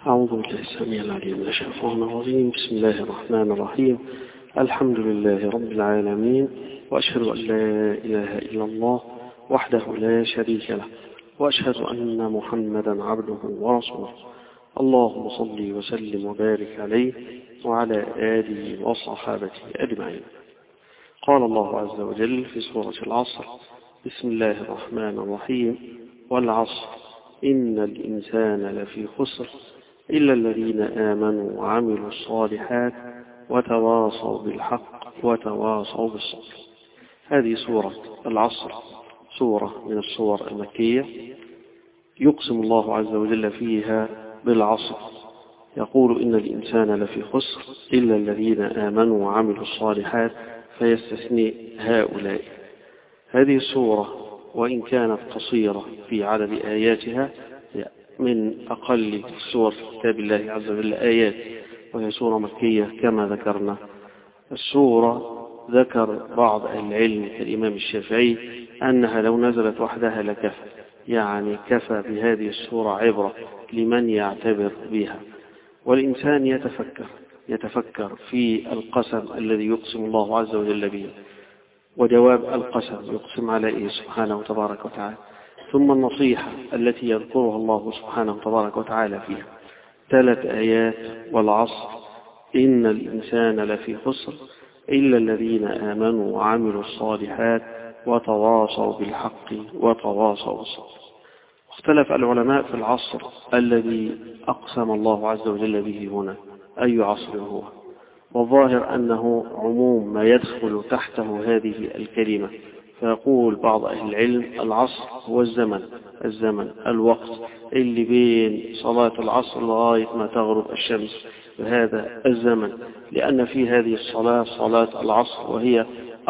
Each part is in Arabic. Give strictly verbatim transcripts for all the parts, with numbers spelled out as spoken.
أعوذ بالله السميع العليم من الشيطان الرجيم. بسم الله الرحمن الرحيم. الحمد لله رب العالمين، وأشهد أن لا إله إلا الله وحده لا شريك له، وأشهد أن محمدا عبده ورسوله. اللهم صل وسلم وبارك عليه وعلى آله وصحابته أجمعين. قال الله عز وجل في سورة العصر: بسم الله الرحمن الرحيم: والعصر إن الإنسان لفي خسر إلا الذين آمنوا وعملوا الصالحات وتواصوا بالحق وتواصوا بالصبر. هذه سورة العصر، سورة من السور المكية، يقسم الله عز وجل فيها بالعصر، يقول: إن الإنسان لفي خسر إلا الذين آمنوا وعملوا الصالحات، فيستثني هؤلاء. هذه السورة وإن كانت قصيرة في عدد آياتها، من أقل السور في كتاب الله عز وجل آيات، وهي سورة مكية كما ذكرنا. السورة ذكر بعض أهل العلم كالإمام الشافعي أنها لو نزلت وحدها لكفى، يعني كفى بهذه السورة عبرة لمن يعتبر بها. والإنسان يتفكر يتفكر في القسم الذي يقسم الله عز وجل به، وجواب القسم يقسم عليه سبحانه وتبارك وتعالى، ثم النصيحة التي يذكرها الله سبحانه وتبارك وتعالى فيها. ثلاث آيات: والعصر إن الإنسان لفي خسر إلا الذين آمنوا وعملوا الصالحات وتواصوا بالحق وتواصوا بالصبر. اختلف العلماء في العصر الذي أقسم الله عز وجل به هنا، أي عصر هو؟ والظاهر أنه عموم ما يدخل تحته هذه الكلمة، فيقول بعض أهل العلم: العصر هو الزمن الزمن الوقت اللي بين صلاة العصر لغاية ما تغرب الشمس، وهذا الزمن لأن في هذه الصلاة صلاة العصر، وهي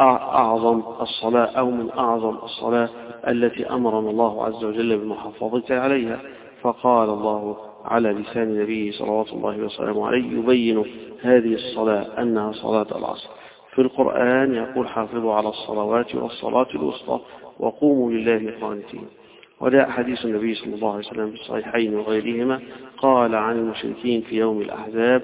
أعظم الصلاة أو من أعظم الصلاة التي أمرنا الله عز وجل بالمحافظة عليها. فقال الله على لسان نبيه صلوات الله وسلامه عليه يبين هذه الصلاة أنها صلاة العصر. في القرآن يقول: حافظوا على الصلوات والصلاة الوسطى وقوموا لله قانتين. وجاء حديث النبي صلى الله عليه وسلم في الصحيحين وغيرهما قال عن المشركين في يوم الأحزاب: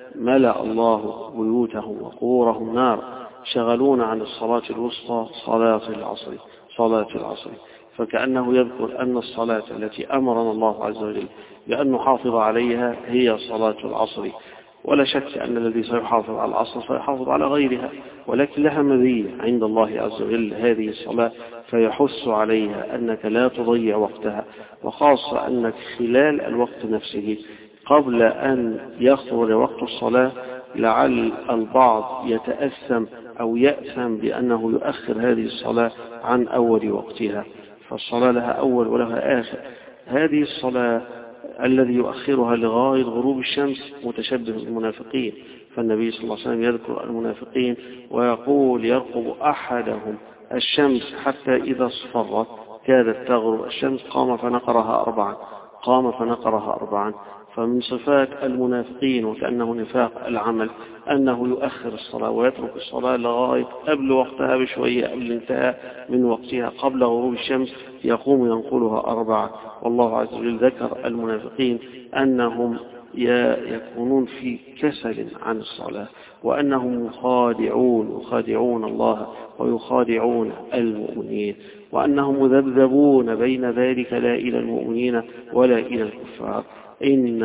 ملأ الله بيوتهم وقورهم نار، شغلون عن الصلاة الوسطى صلاة العصر صلاة العصر. فكأنه يذكر أن الصلاة التي أمرنا الله عز وجل بأن نحافظ عليها هي صلاة العصر. ولا شك أن الذي سيحافظ على العصر سيحافظ على غيرها، ولكن لها مزية عند الله عز وجل هذه الصلاة، فيحث عليها أنك لا تضيع وقتها، وخاصة أنك خلال الوقت نفسه قبل أن يخرج وقت الصلاة لعل البعض يتأثم أو يأثم بأنه يؤخر هذه الصلاة عن أول وقتها، فالصلاة لها أول ولها آخر. هذه الصلاة الذي يؤخرها لغاية غروب الشمس متشبه بالمنافقين، فالنبي صلى الله عليه وسلم يذكر المنافقين ويقول: يرقب أحدهم الشمس حتى إذا اصفرت كادت تغرب الشمس قام فنقرها أربعا قام فنقرها أربعا فمن صفات المنافقين، وكأنه نفاق العمل، أنه يؤخر الصلاة ويترك الصلاة لغاية قبل وقتها بشوية، قبل الانتهاء من وقتها قبل غروب الشمس يقوم ينقلها أربعة. والله عز وجل ذكر المنافقين أنهم يكونون في كسل عن الصلاة، وأنهم يخادعون يخادعون الله ويخادعون المؤمنين، وأنهم مذبذبون بين ذلك لا إلى المؤمنين ولا إلى الكفار. إن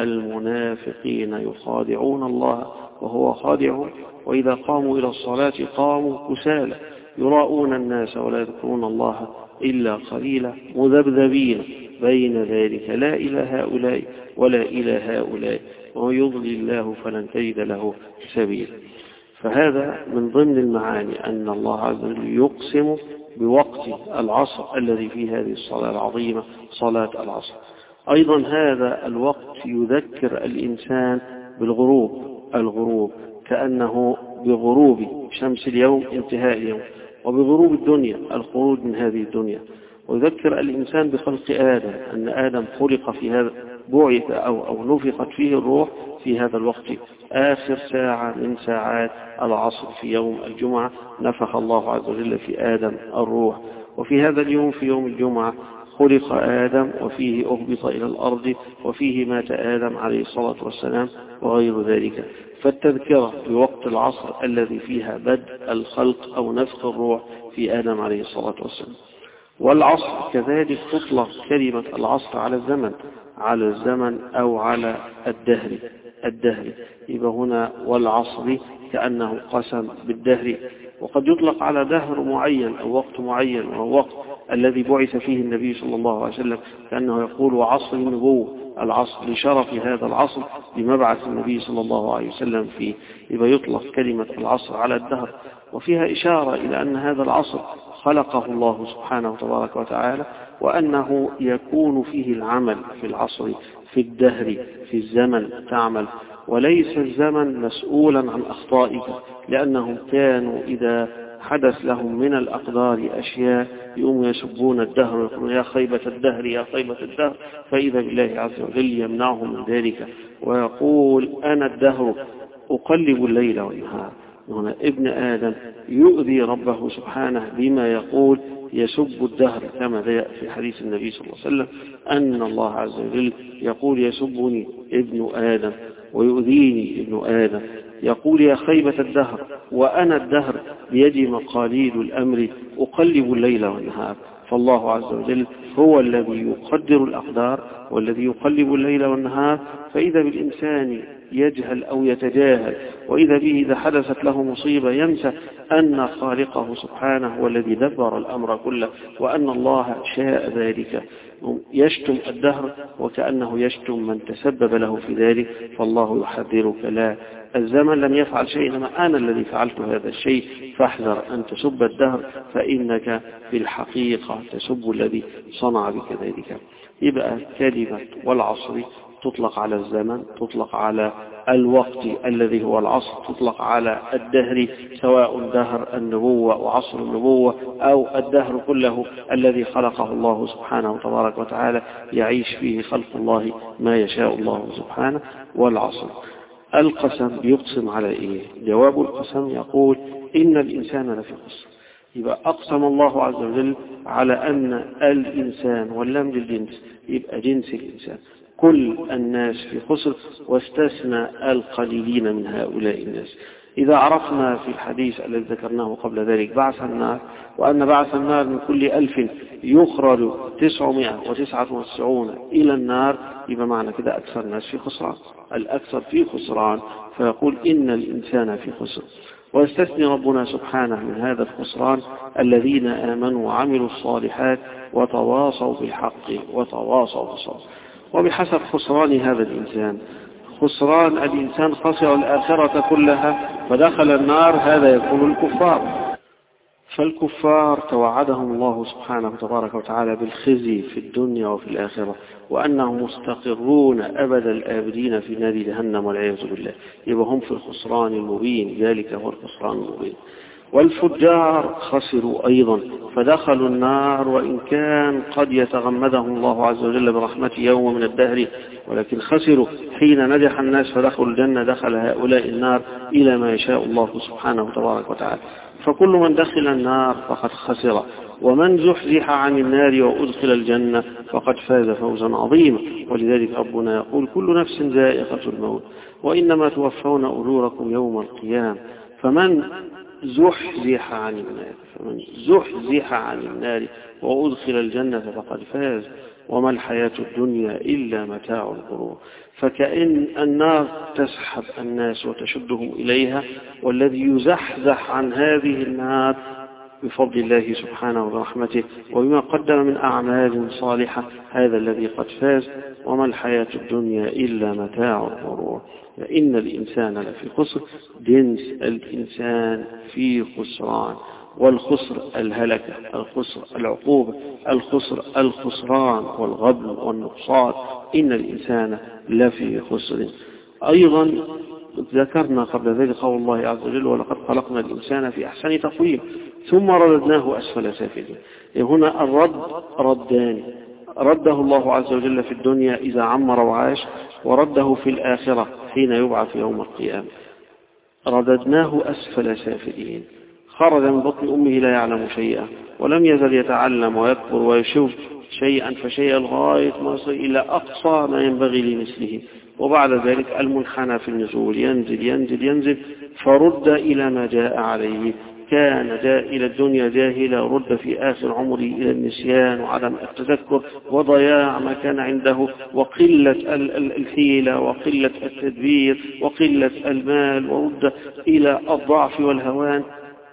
المنافقين يخادعون الله وهو خادعهم، وإذا قاموا إلى الصلاة قاموا كسالى يراؤون الناس ولا يذكرون الله إلا قليلا، مذبذبين بين ذلك لا إلى هؤلاء ولا إلى هؤلاء، ويضلل الله فلن تجد له سبيلا. فهذا من ضمن المعاني أن الله عز وجل يقسم بوقت العصر الذي فيه هذه الصلاة العظيمة صلاة العصر. أيضا هذا الوقت يذكر الإنسان بالغروب الغروب كأنه بغروب شمس اليوم انتهاء اليوم، وبغروب الدنيا الخروج من هذه الدنيا. ويذكر الإنسان بخلق آدم، أن آدم خلق في هذا بعث أو, أو نفخت فيه الروح في هذا الوقت، آخر ساعة من ساعات العصر في يوم الجمعة نفخ الله عز وجل في آدم الروح. وفي هذا اليوم في يوم الجمعة خلق آدم وفيه أهبط إلى الأرض وفيه مات آدم عليه الصلاة والسلام وغير ذلك. فالتذكرة بوقت العصر الذي فيها بدء الخلق أو نفخ الروح في آدم عليه الصلاة والسلام. والعصر كذلك تطلق كلمة العصر على الزمن على الزمن أو على الدهر الدهر يبقى هنا والعصر كأنه قسم بالدهر. وقد يطلق على دهر معين أو وقت معين وهو وقت الذي بعث فيه النبي صلى الله عليه وسلم، كأنه يقول وعصر النبوة العصر لشرف هذا العصر بمبعث النبي صلى الله عليه وسلم فيه. يبقى يطلق كلمة العصر على الدهر، وفيها إشارة إلى أن هذا العصر خلقه الله سبحانه تبارك وتعالى، وأنه يكون فيه العمل في العصر في الدهر في الزمن تعمل، وليس الزمن مسؤولا عن أخطائك، لأنهم كانوا إذا حدث لهم من الأقدار أشياء يوم يسبون الدهر ويقولون يا خيبة الدهر يا خيبة الدهر، فإذا بالله عز وجل يمنعهم من ذلك ويقول أنا الدهر أقلب الليل والنهار. هنا ابن آدم يؤذي ربه سبحانه بما يقول يسب الدهر، كما جاء في حديث النبي صلى الله عليه وسلم أن الله عز وجل يقول يسبني ابن آدم ويؤذيني ابن آدم، يقول يا خيبة الدهر وأنا الدهر بيدي مقاليد الأمر أقلب الليل والنهار. فالله عز وجل هو الذي يقدر الأقدار والذي يقلب الليل والنهار. فإذا بالإنسان يجهل أو يتجاهل، وإذا به إذا حدثت له مصيبة ينسى أن خالقه سبحانه هو الذي دبر الأمر كله، وأن الله شاء ذلك، يشتم الدهر وكأنه يشتم من تسبب له في ذلك. فالله يحذرك لا، الزمن لم يفعل شيء، إنما أنا الذي فعلت هذا الشيء، فاحذر أن تسب الدهر فإنك في الحقيقة تسب الذي صنع بك ذلك. يبقى كلمة والعصر تطلق على الزمن، تطلق على الوقت الذي هو العصر، تطلق على الدهر سواء دهر النبوة وعصر النبوة أو الدهر كله الذي خلقه الله سبحانه وتبارك وتعالى يعيش فيه خلق الله ما يشاء الله سبحانه. والعصر القسم يقسم على إيه؟ جواب القسم يقول إن الإنسان لفي خسر. يبقى أقسم الله عز وجل على أن الإنسان واللام للجنس يبقى جنس الإنسان كل الناس في خسر، واستثنى القليلين من هؤلاء الناس. إذا عرفنا في الحديث الذي ذكرناه قبل ذلك بعث النار، وأن بعث النار من كل ألف يخرج تسعمائة وتسعة وتسعون إلى النار، يبقى معنى كده أكثر الناس في خسران، الأكثر في خسران، فيقول إن الإنسان في خسر. ويستثني ربنا سبحانه من هذا الخسران الذين آمنوا وعملوا الصالحات وتواصوا بالحق وتواصوا بالصبر. وبحسب خسران هذا الإنسان، خسران الإنسان خسر الآخرة كلها فدخل النار، هذا يكون الكفار. فالكفار توعدهم الله سبحانه تبارك وتعالى بالخزي في الدنيا وفي الآخرة، وأنهم مستقرون أبد الآبدين في نار جهنم والعياذ بالله. يبقى هم في الخسران المبين، ذلك هو الخسران المبين. والفجار خسروا أيضا فدخلوا النار، وإن كان قد يتغمدهم الله عز وجل برحمته يوم من الدهر، ولكن خسروا حين نجح الناس فدخلوا الجنة، دخل هؤلاء النار إلى ما يشاء الله سبحانه تبارك وتعالى. فكل من دخل النار فقد خسر، ومن زحزح عن النار وأدخل الجنة فقد فاز فوزا عظيما. ولذلك ربنا يقول كل نفس ذائقة الموت وإنما توفون أجوركم يوم القيامة. فمن زحزح عن النار فمن زحزح عن النار وأدخل الجنة فقد فاز، وما الحياة الدنيا إلا متاع الغرور. فكأن النار تسحب الناس وتشدهم إليها، والذي يزحزح عن هذه النار بفضل الله سبحانه ورحمته وبما قدم من أعمال صالحة هذا الذي قد فاز، وما الحياة الدنيا إلا متاع الغرور. فإن الإنسان لفي خسر، جنس الإنسان في خسران، والخسر الهلكة، الخسر العقوبة، الخسر الخسران والغبن والنقصان. إن الإنسان لفي خسر. أيضا ذكرنا قبل ذلك قول الله عز وجل ولقد خلقنا الإنسان في أحسن تقويم ثم رددناه أسفل سافلين. هنا الرد ردان، رده الله عز وجل في الدنيا إذا عمر وعاش، ورده في الآخرة حين يبعث يوم القيامة. رددناه أسفل سافلين، خرج من بطن أمه لا يعلم شيئا، ولم يزل يتعلم ويكبر ويشوف شيئا فشيئا لغاية ما يصل إلى أقصى ما ينبغي لمثله، وبعد ذلك المنحنى في النزول ينزل ينزل ينزل فرد إلى ما جاء عليه. كان جاء إلى الدنيا جاهلا، رد في آخر عمره إلى النسيان وعدم التذكر وضياع ما كان عنده وقلة الحيلة وقلة التدبير وقلة المال، ورد إلى الضعف والهوان،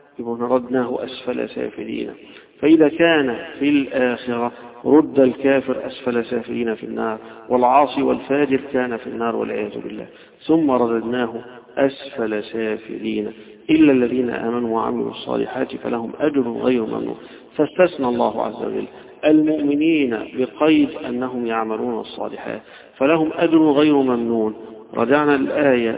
ردناه أسفل سافلين. فإذا كان في الآخرة رد الكافر أسفل سافلين في النار، والعاصي والفاجر كان في النار والعياذ بالله، ثم رددناه أسفل سافلين إلا الذين آمنوا وعملوا الصالحات فلهم أجر غير ممنون. فاستثنى الله عز وجل المؤمنين بقيد أنهم يعملون الصالحات فلهم أجر غير ممنون. رجعنا الآية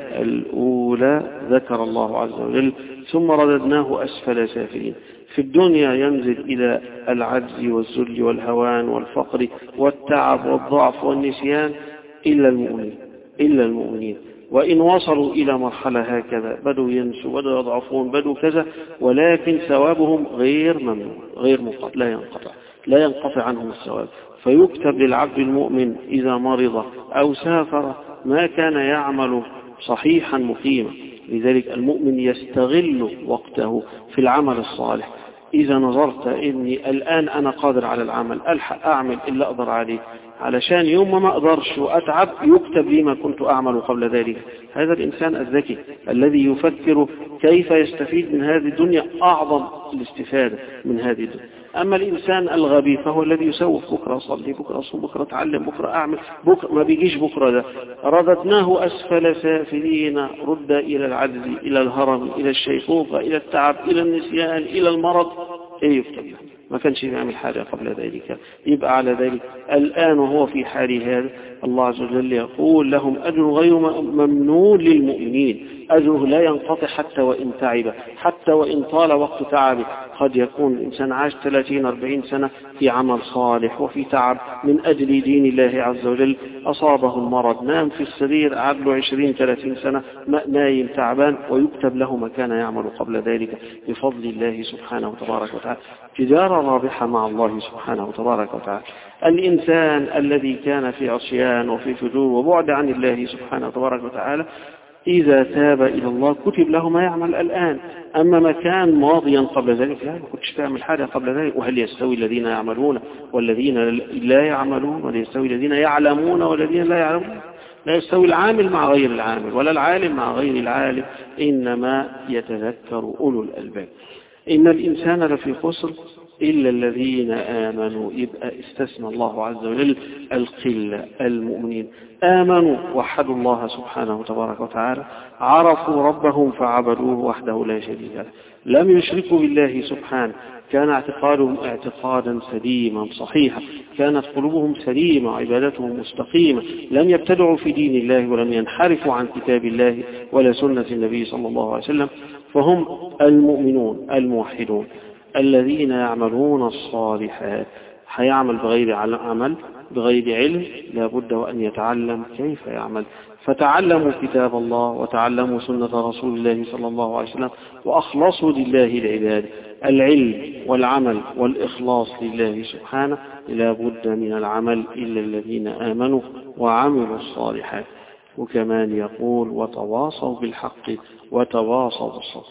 الأولى ذكر الله عز وجل ثم رددناه أسفل سافلين. في الدنيا ينزل إلى العجز والذل والهوان والفقر والتعب والضعف والنسيان إلا المؤمنين إلا المؤمنين وإن وصلوا إلى مرحلة هكذا بدوا ينسوا بدوا يضعفون بدوا كذا، ولكن ثوابهم غير ممنوع غير منقطع لا ينقطع لا ينقطع عنهم الثواب. فيكتب للعبد المؤمن إذا مرض أو سافر ما كان يعمل صحيحا مقيما. لذلك المؤمن يستغل وقته في العمل الصالح. إذا نظرت إني الآن أنا قادر على العمل ألحق أعمل إلا أقدر عليه، علشان يوم ما أقدرش وأتعب يكتب لي ما كنت أعمل قبل ذلك. هذا الإنسان الذكي الذي يفكر كيف يستفيد من هذه الدنيا أعظم الاستفادة من هذه الدنيا. أما الإنسان الغبي فهو الذي يسوف بكرة أصلي بكرة أصوم بكرة أتعلم بكرة أعمل بكرة ما بيجيش بكرة ده. رددناه أسفل سافلين، رد إلى العجز إلى الهرم إلى الشيخوخة إلى التعب إلى النسيان إلى المرض. إيه يكتب له ما كانش يعمل حاجة قبل ذلك. يبقى على ذلك الآن وهو في حال هذا الله عز وجل يقول لهم أجر غير ممنون للمؤمنين. أجره لا ينقطع حتى وإن تعب حتى وإن طال وقت تعبه. قد يكون الإنسان عاش ثلاثين أربعين سنة في عمل صالح وفي تعب من أجل دين الله عز وجل، أصابه المرض نام في السرير قعد له عشرين ثلاثين سنة نايم تعبان، ويكتب له ما كان يعمل قبل ذلك بفضل الله سبحانه وتبارك وتعالى. تجارة رابحة مع الله سبحانه وتبارك وتعالى. الإنسان الذي كان في عصيان وفي فجور وبعد عن الله سبحانه وتبارك وتعالى إذا تاب إلى الله كتب له ما يعمل الآن. أما ما كان ماضيا قبل ذلك لا كنتش تعمل حاجة قبل ذلك. وهل يستوي الذين يعملون والذين لا يعملون؟ ولا يستوي الذين يعلمون والذين لا يعلمون؟ لا يستوي العامل مع غير العامل ولا العالم مع غير العالم، إنما يتذكر أولو الألباب. إن الإنسان لفي خسر إلا الذين آمنوا. يبقى استثنى الله عز وجل القلة المؤمنين آمنوا وحدوا الله سبحانه وتبارك وتعالى، عرفوا ربهم فعبدوه وحده لا شريك له، لم يشركوا بالله سبحانه، كان اعتقادهم اعتقادا سليما صحيحا، كانت قلوبهم سليمة وعبادتهم مستقيمة، لم يبتدعوا في دين الله ولم ينحرفوا عن كتاب الله ولا سنة النبي صلى الله عليه وسلم. فهم المؤمنون الموحدون الذين يعملون الصالحات. هيعمل بغير عمل بغير علم لابد وأن يتعلم كيف يعمل. فتعلموا كتاب الله وتعلموا سنة رسول الله صلى الله عليه وسلم وأخلصوا لله العباد. العلم والعمل والإخلاص لله سبحانه لابد من العمل إلا الذين آمنوا وعملوا الصالحات. وكمان يقول وتواصوا بالحق وتواصوا بالصبر.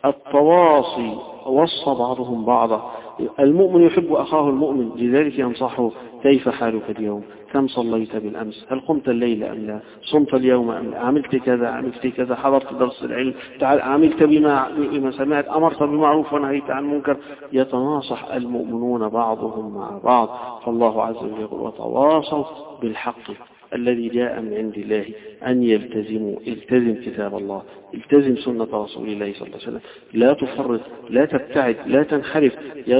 التواصي وصى بعضهم بعضا. المؤمن يحب أخاه المؤمن، لذلك ينصحه كيف حالك اليوم؟ كم صليت بالأمس؟ هل قمت الليل أم لا؟ صمت اليوم أم لا؟ عملت كذا عملت كذا؟ حضرت درس العلم؟ عملت بما, بما سمعت؟ أمرت بالمعروف ونهيت عن المنكر؟ يتناصح المؤمنون بعضهم مع بعض. فالله عز وجل يقول وتواصوا بالحق الذي جاء من عند الله أن يلتزموا. التزم كتاب الله، التزم سنة رسول الله صلى الله عليه وسلم، لا تفرط لا تبتعد لا تنحرف.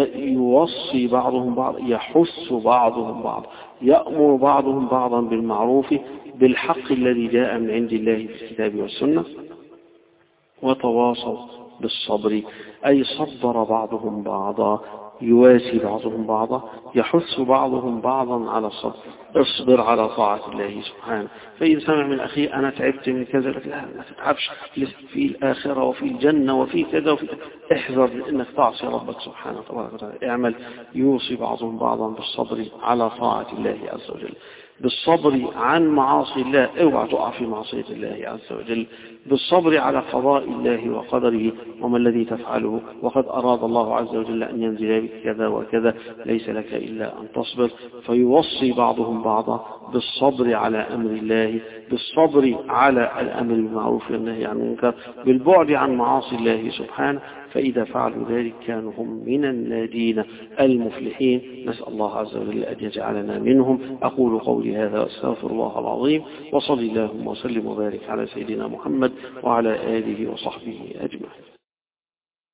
يوصي بعضهم بعض، يحث بعضهم بعض، يأمر بعضهم بعضا بالمعروف بالحق الذي جاء من عند الله في الكتاب والسنة. وتواصوا بالصبر أي صبر بعضهم بعضا. يواسي بعضهم بعضا، يحث بعضهم بعضا على الصبر. اصبر على طاعة الله سبحانه. فإن سمع من أخيه أنا تعبت من كذا، لك لا ما تتعبش، في الآخرة وفي الجنة وفي كذا وفي كذا. احذر أنك تعصي ربك سبحانه وتعالى. اعمل. يوصي بعضهم بعضا بالصبر على طاعة الله عز وجل، بالصبر عن معاصي الله، اوعى تقع في معصية الله عز وجل، بالصبر على قضاء الله وقدره وما الذي تفعله، وقد أراد الله عز وجل أن ينزل بك كذا وكذا، ليس لك إلا أن تصبر. فيوصي بعضهم بعضا بالصبر على أمر الله، بالصبر على الأمر بالمعروف والنهي عن المنكر، بالبعد عن معاصي الله سبحانه. فإذا فعلوا ذلك كانوا هم من الناجين المفلحين. نسأل الله عز وجل أن يجعلنا منهم. أقول قولي هذا واستغفر الله العظيم، وصلي اللهم وسلم وبارك على سيدنا محمد وعلى آله وصحبه أجمعين.